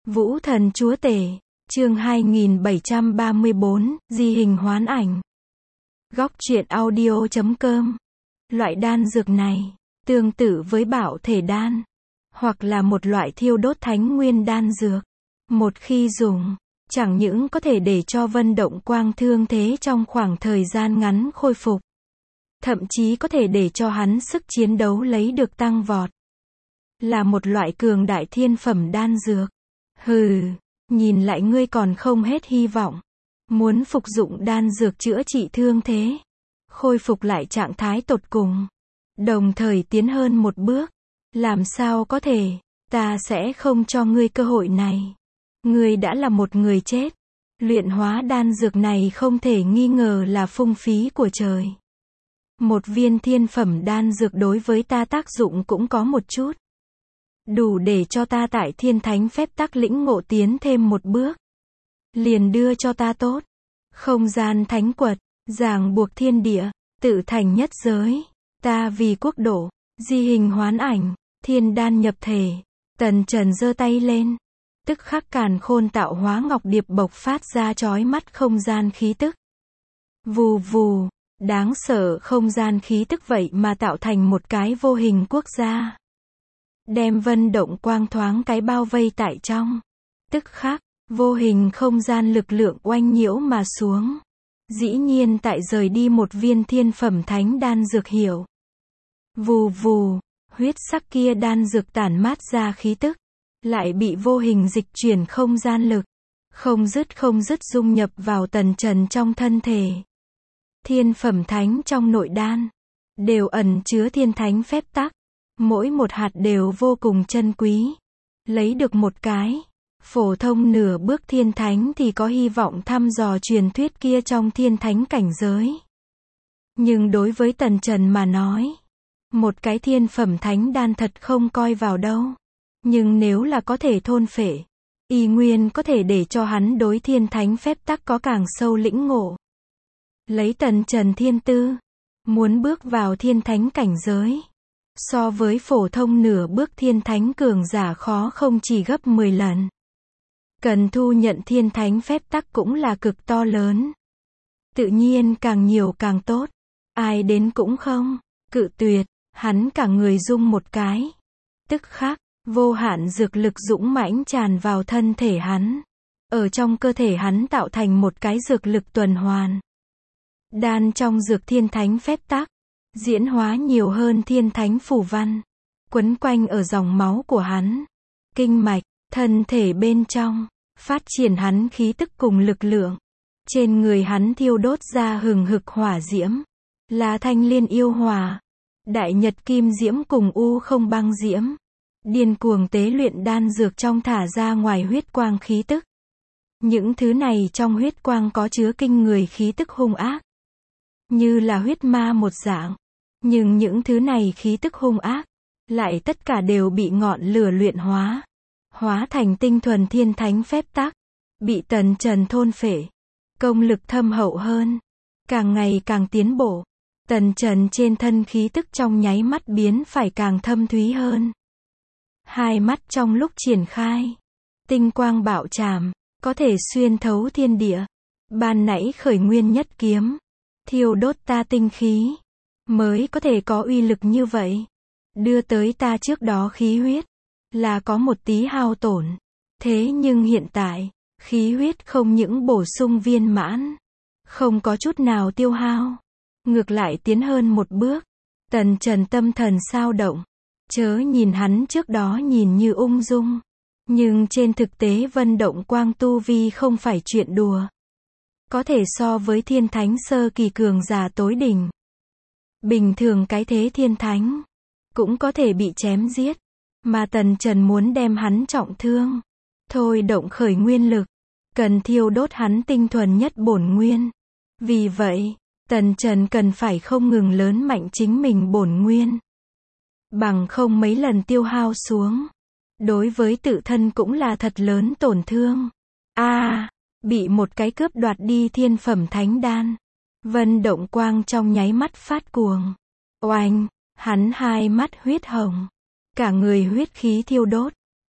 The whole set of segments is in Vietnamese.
Vũ thần chúa tể, chương 2734, di hình hoán ảnh. Góc truyện audio.com. Loại đan dược này, tương tự với bảo thể đan, hoặc là một loại thiêu đốt thánh nguyên đan dược. Một khi dùng, chẳng những có thể để cho Vân Động Quang thương thế trong khoảng thời gian ngắn khôi phục, thậm chí có thể để cho hắn sức chiến đấu lấy được tăng vọt. Là một loại cường đại thiên phẩm đan dược. Hừ, nhìn lại ngươi còn không hết hy vọng. Muốn phục dụng đan dược chữa trị thương thế, khôi phục lại trạng thái tột cùng, đồng thời tiến hơn một bước. Làm sao có thể, ta sẽ không cho ngươi cơ hội này. Ngươi đã là một người chết. Luyện hóa đan dược này không thể nghi ngờ là phung phí của trời. Một viên thiên phẩm đan dược đối với ta tác dụng cũng có một chút. Đủ để cho ta tại thiên thánh phép tắc lĩnh ngộ tiến thêm một bước. Liền đưa cho ta tốt. Không gian thánh quật, ràng buộc thiên địa, tự thành nhất giới. Ta vì quốc độ, di hình hoán ảnh, thiên đan nhập thể. Tần Trần giơ tay lên. Tức khắc càn khôn tạo hóa ngọc điệp bộc phát ra chói mắt không gian khí tức. Vù vù, đáng sợ không gian khí tức vậy mà tạo thành một cái vô hình quốc gia. Đem Vân Động Quang thoáng cái bao vây tại trong. Tức khắc, vô hình không gian lực lượng oanh nhiễu mà xuống. Dĩ nhiên tại rời đi một viên thiên phẩm thánh đan dược hiểu. Vù vù, huyết sắc kia đan dược tản mát ra khí tức. Lại bị vô hình dịch chuyển không gian lực. Không dứt dung nhập vào Tần Trần trong thân thể. Thiên phẩm thánh trong nội đan. Đều ẩn chứa thiên thánh phép tắc. Mỗi một hạt đều vô cùng chân quý. Lấy được một cái phổ thông nửa bước thiên thánh thì có hy vọng thăm dò truyền thuyết kia trong thiên thánh cảnh giới. Nhưng đối với Tần Trần mà nói, một cái thiên phẩm thánh đan thật không coi vào đâu. Nhưng nếu là có thể thôn phệ, y nguyên có thể để cho hắn đối thiên thánh phép tắc có càng sâu lĩnh ngộ. Lấy Tần Trần thiên tư, muốn bước vào thiên thánh cảnh giới, so với phổ thông nửa bước thiên thánh cường giả khó không chỉ gấp 10 lần. Cần thu nhận thiên thánh phép tắc cũng là cực to lớn. Tự nhiên càng nhiều càng tốt. Ai đến cũng không cự tuyệt, hắn cả người rung một cái. Tức khắc, vô hạn dược lực dũng mãnh tràn vào thân thể hắn. Ở trong cơ thể hắn tạo thành một cái dược lực tuần hoàn. Đan trong dược thiên thánh phép tắc, diễn hóa nhiều hơn thiên thánh phù văn, quấn quanh ở dòng máu của hắn, kinh mạch, thân thể bên trong, phát triển hắn khí tức cùng lực lượng. Trên người hắn thiêu đốt ra hừng hực hỏa diễm, là thanh liên yêu hỏa, đại nhật kim diễm cùng u không băng diễm. Điên cuồng tế luyện đan dược trong thả ra ngoài huyết quang khí tức. Những thứ này trong huyết quang có chứa kinh người khí tức hung ác. Như là huyết ma một dạng. Nhưng những thứ này khí tức hung ác, lại tất cả đều bị ngọn lửa luyện hóa. Hóa thành tinh thuần thiên thánh phép tắc. Bị Tần Trần thôn phệ. Công lực thâm hậu hơn. Càng ngày càng tiến bộ. Tần Trần trên thân khí tức trong nháy mắt biến phải càng thâm thúy hơn. Hai mắt trong lúc triển khai. Tinh quang bạo trảm. Có thể xuyên thấu thiên địa. Ban nãy khởi nguyên nhất kiếm. Thiêu đốt ta tinh khí. Mới có thể có uy lực như vậy. Đưa tới ta trước đó khí huyết. Là có một tí hao tổn. Thế nhưng hiện tại, khí huyết không những bổ sung viên mãn. Không có chút nào tiêu hao. Ngược lại tiến hơn một bước. Tần Trần tâm thần sao động. Chớ nhìn hắn trước đó nhìn như ung dung. Nhưng trên thực tế Vân Động Quang tu vi không phải chuyện đùa. Có thể so với thiên thánh sơ kỳ cường giả tối đỉnh. Bình thường cái thế thiên thánh cũng có thể bị chém giết. Mà Tần Trần muốn đem hắn trọng thương. Thôi động khởi nguyên lực. Cần thiêu đốt hắn tinh thuần nhất bổn nguyên. Vì vậy, Tần Trần cần phải không ngừng lớn mạnh chính mình bổn nguyên. Bằng không mấy lần tiêu hao xuống. Đối với tự thân cũng là thật lớn tổn thương. Bị một cái cướp đoạt đi thiên phẩm thánh đan. Vân Động Quang trong nháy mắt phát cuồng. Oanh, hắn hai mắt huyết hồng. Cả người huyết khí thiêu đốt.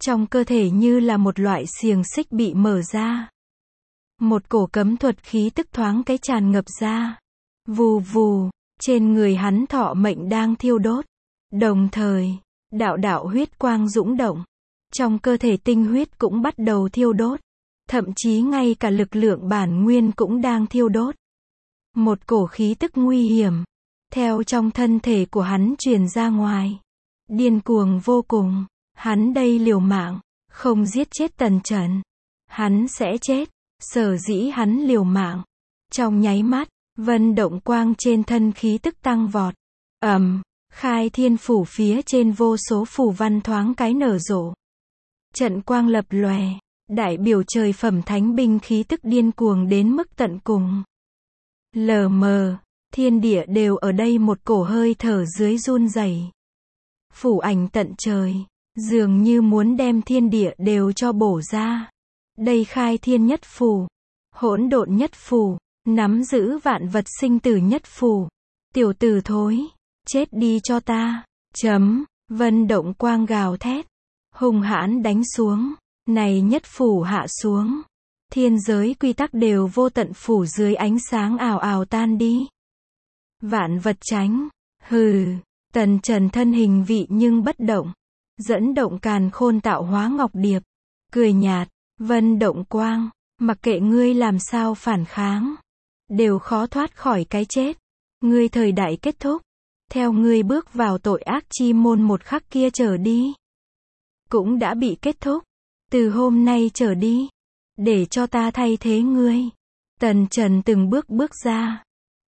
Trong cơ thể như là một loại xiềng xích bị mở ra. Một cổ cấm thuật khí tức thoáng cái tràn ngập ra. Vù vù, trên người hắn thọ mệnh đang thiêu đốt. Đồng thời, đạo đạo huyết quang dũng động. Trong cơ thể tinh huyết cũng bắt đầu thiêu đốt. Thậm chí ngay cả lực lượng bản nguyên cũng đang thiêu đốt. Một cổ khí tức nguy hiểm, theo trong thân thể của hắn truyền ra ngoài. Điên cuồng vô cùng. Hắn đây liều mạng, không giết chết Tần Trần, hắn sẽ chết. Sở dĩ hắn liều mạng. Trong nháy mắt, vân động quang trên thân khí tức tăng vọt. Khai thiên phủ phía trên vô số phù văn thoáng cái nở rộ. Trận quang lập lòe, đại biểu trời phẩm thánh binh khí tức điên cuồng đến mức tận cùng. Lờ mờ, thiên địa đều ở đây một cổ hơi thở dưới run rẩy. Phủ ảnh tận trời, dường như muốn đem thiên địa đều cho bổ ra. Đây khai thiên nhất phù, hỗn độn nhất phù, nắm giữ vạn vật sinh tử nhất phù. Tiểu tử thối, chết đi cho ta. Vân động quang gào thét, hung hãn đánh xuống. Này nhất phù hạ xuống, thiên giới quy tắc đều vô tận phủ dưới ánh sáng ào ào tan đi. Vạn vật tránh. Hừ. Tần Trần thân hình vị nhưng bất động, dẫn động càn khôn tạo hóa ngọc điệp, cười nhạt. Vân động quang, mặc kệ ngươi làm sao phản kháng, đều khó thoát khỏi cái chết. Ngươi thời đại kết thúc, theo ngươi bước vào tội ác chi môn một khắc kia trở đi, cũng đã bị kết thúc. Từ hôm nay trở đi, để cho ta thay thế ngươi. Tần Trần từng bước bước ra.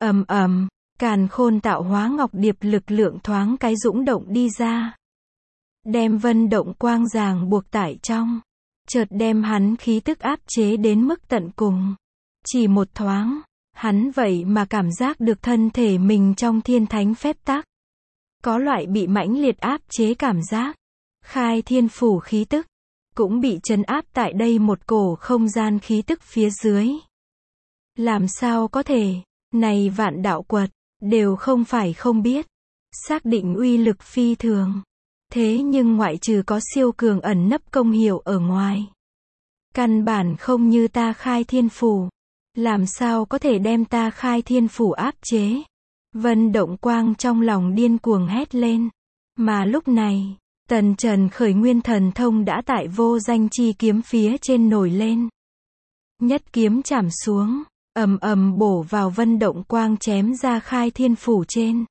Càn khôn tạo hóa ngọc điệp lực lượng thoáng cái dũng động đi ra, đem vân động quang ràng buộc tại trong, chợt đem hắn khí tức áp chế đến mức tận cùng. Chỉ một thoáng, hắn vậy mà cảm giác được thân thể mình trong thiên thánh phép tắc, có loại bị mãnh liệt áp chế cảm giác. Khai thiên phủ khí tức cũng bị trấn áp tại đây một cổ không gian khí tức phía dưới. Làm sao có thể, này vạn đạo quật đều không phải không biết, xác định uy lực phi thường. Thế nhưng ngoại trừ có siêu cường ẩn nấp công hiệu ở ngoài, căn bản không như ta khai thiên phủ. Làm sao có thể đem ta khai thiên phủ áp chế? Vân động quang trong lòng điên cuồng hét lên. Mà lúc này, Tần Trần khởi nguyên thần thông đã tại vô danh chi kiếm phía trên nổi lên. Nhất kiếm chảm xuống, bổ vào vân động quang chém ra khai thiên phủ trên.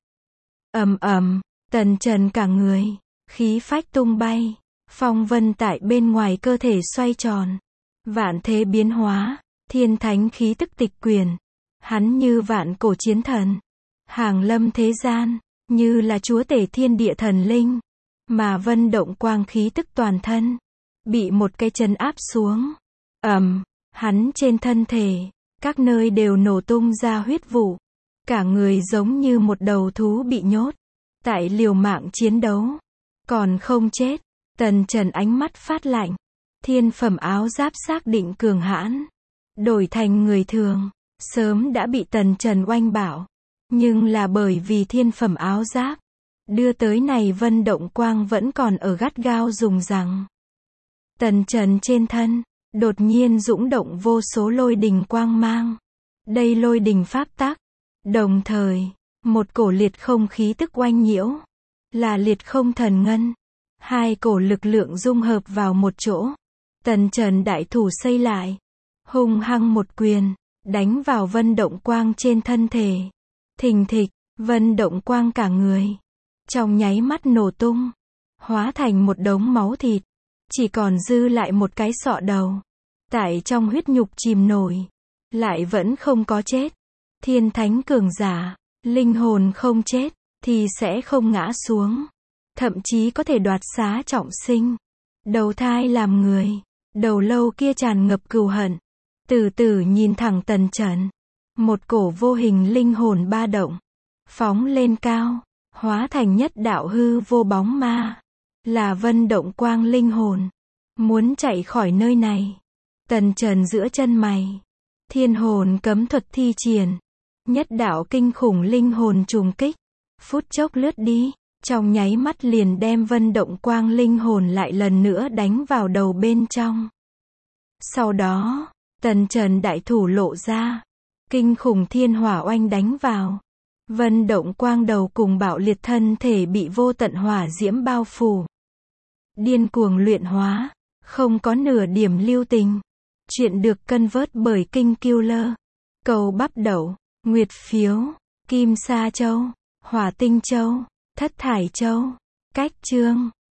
Tần Trần cả người, khí phách tung bay, phong vân tại bên ngoài cơ thể xoay tròn. Vạn thế biến hóa, thiên thánh khí tức tịch quyền. Hắn như vạn cổ chiến thần, hàng lâm thế gian, như là chúa tể thiên địa thần linh. Mà vân động quang khí tức toàn thân, bị một cái chân áp xuống. Hắn trên thân thể, các nơi đều nổ tung ra huyết vụ. Cả người giống như một đầu thú bị nhốt, tại liều mạng chiến đấu. Còn không chết. Tần Trần ánh mắt phát lạnh. Thiên phẩm áo giáp xác định cường hãn, đổi thành người thường, sớm đã bị Tần Trần oanh bảo. Nhưng là bởi vì thiên phẩm áo giáp, đưa tới này vân động quang vẫn còn ở gắt gao dùng rằng. Tần Trần trên thân, đột nhiên dũng động vô số lôi đình quang mang. Đây lôi đình pháp tắc. Đồng thời, một cổ liệt không khí tức oanh nhiễu, là liệt không thần ngân. Hai cổ lực lượng dung hợp vào một chỗ. Tần Trần đại thủ xây lại, hung hăng một quyền, đánh vào vân động quang trên thân thể. Thình thịch, vân động quang cả người, trong nháy mắt nổ tung, hóa thành một đống máu thịt. Chỉ còn dư lại một cái sọ đầu, tại trong huyết nhục chìm nổi, lại vẫn không có chết. Thiên thánh cường giả, linh hồn không chết, thì sẽ không ngã xuống. Thậm chí có thể đoạt xá trọng sinh, đầu thai làm người. Đầu lâu kia tràn ngập cừu hận, từ từ nhìn thẳng Tần Trần. Một cổ vô hình linh hồn ba động, phóng lên cao, hóa thành nhất đạo hư vô bóng ma. Là vân động quang linh hồn, muốn chạy khỏi nơi này. Tần Trần giữa chân mày, thiên hồn cấm thuật thi triển, nhất đạo kinh khủng linh hồn trùng kích, phút chốc lướt đi. Trong nháy mắt liền đem Vân Động Quang linh hồn lại lần nữa đánh vào đầu bên trong. Sau đó, Tần Trần đại thủ lộ ra, kinh khủng thiên hỏa oanh đánh vào. Vân Động Quang đầu cùng bạo liệt thân thể bị vô tận hỏa diễm bao phủ. Điên cuồng luyện hóa, không có nửa điểm lưu tình. Chuyện được cân vớt bởi Kinh Killer. Cầu bắp đậu, nguyệt phiếu, kim sa châu, hỏa tinh châu, thất thải châu. Cách chương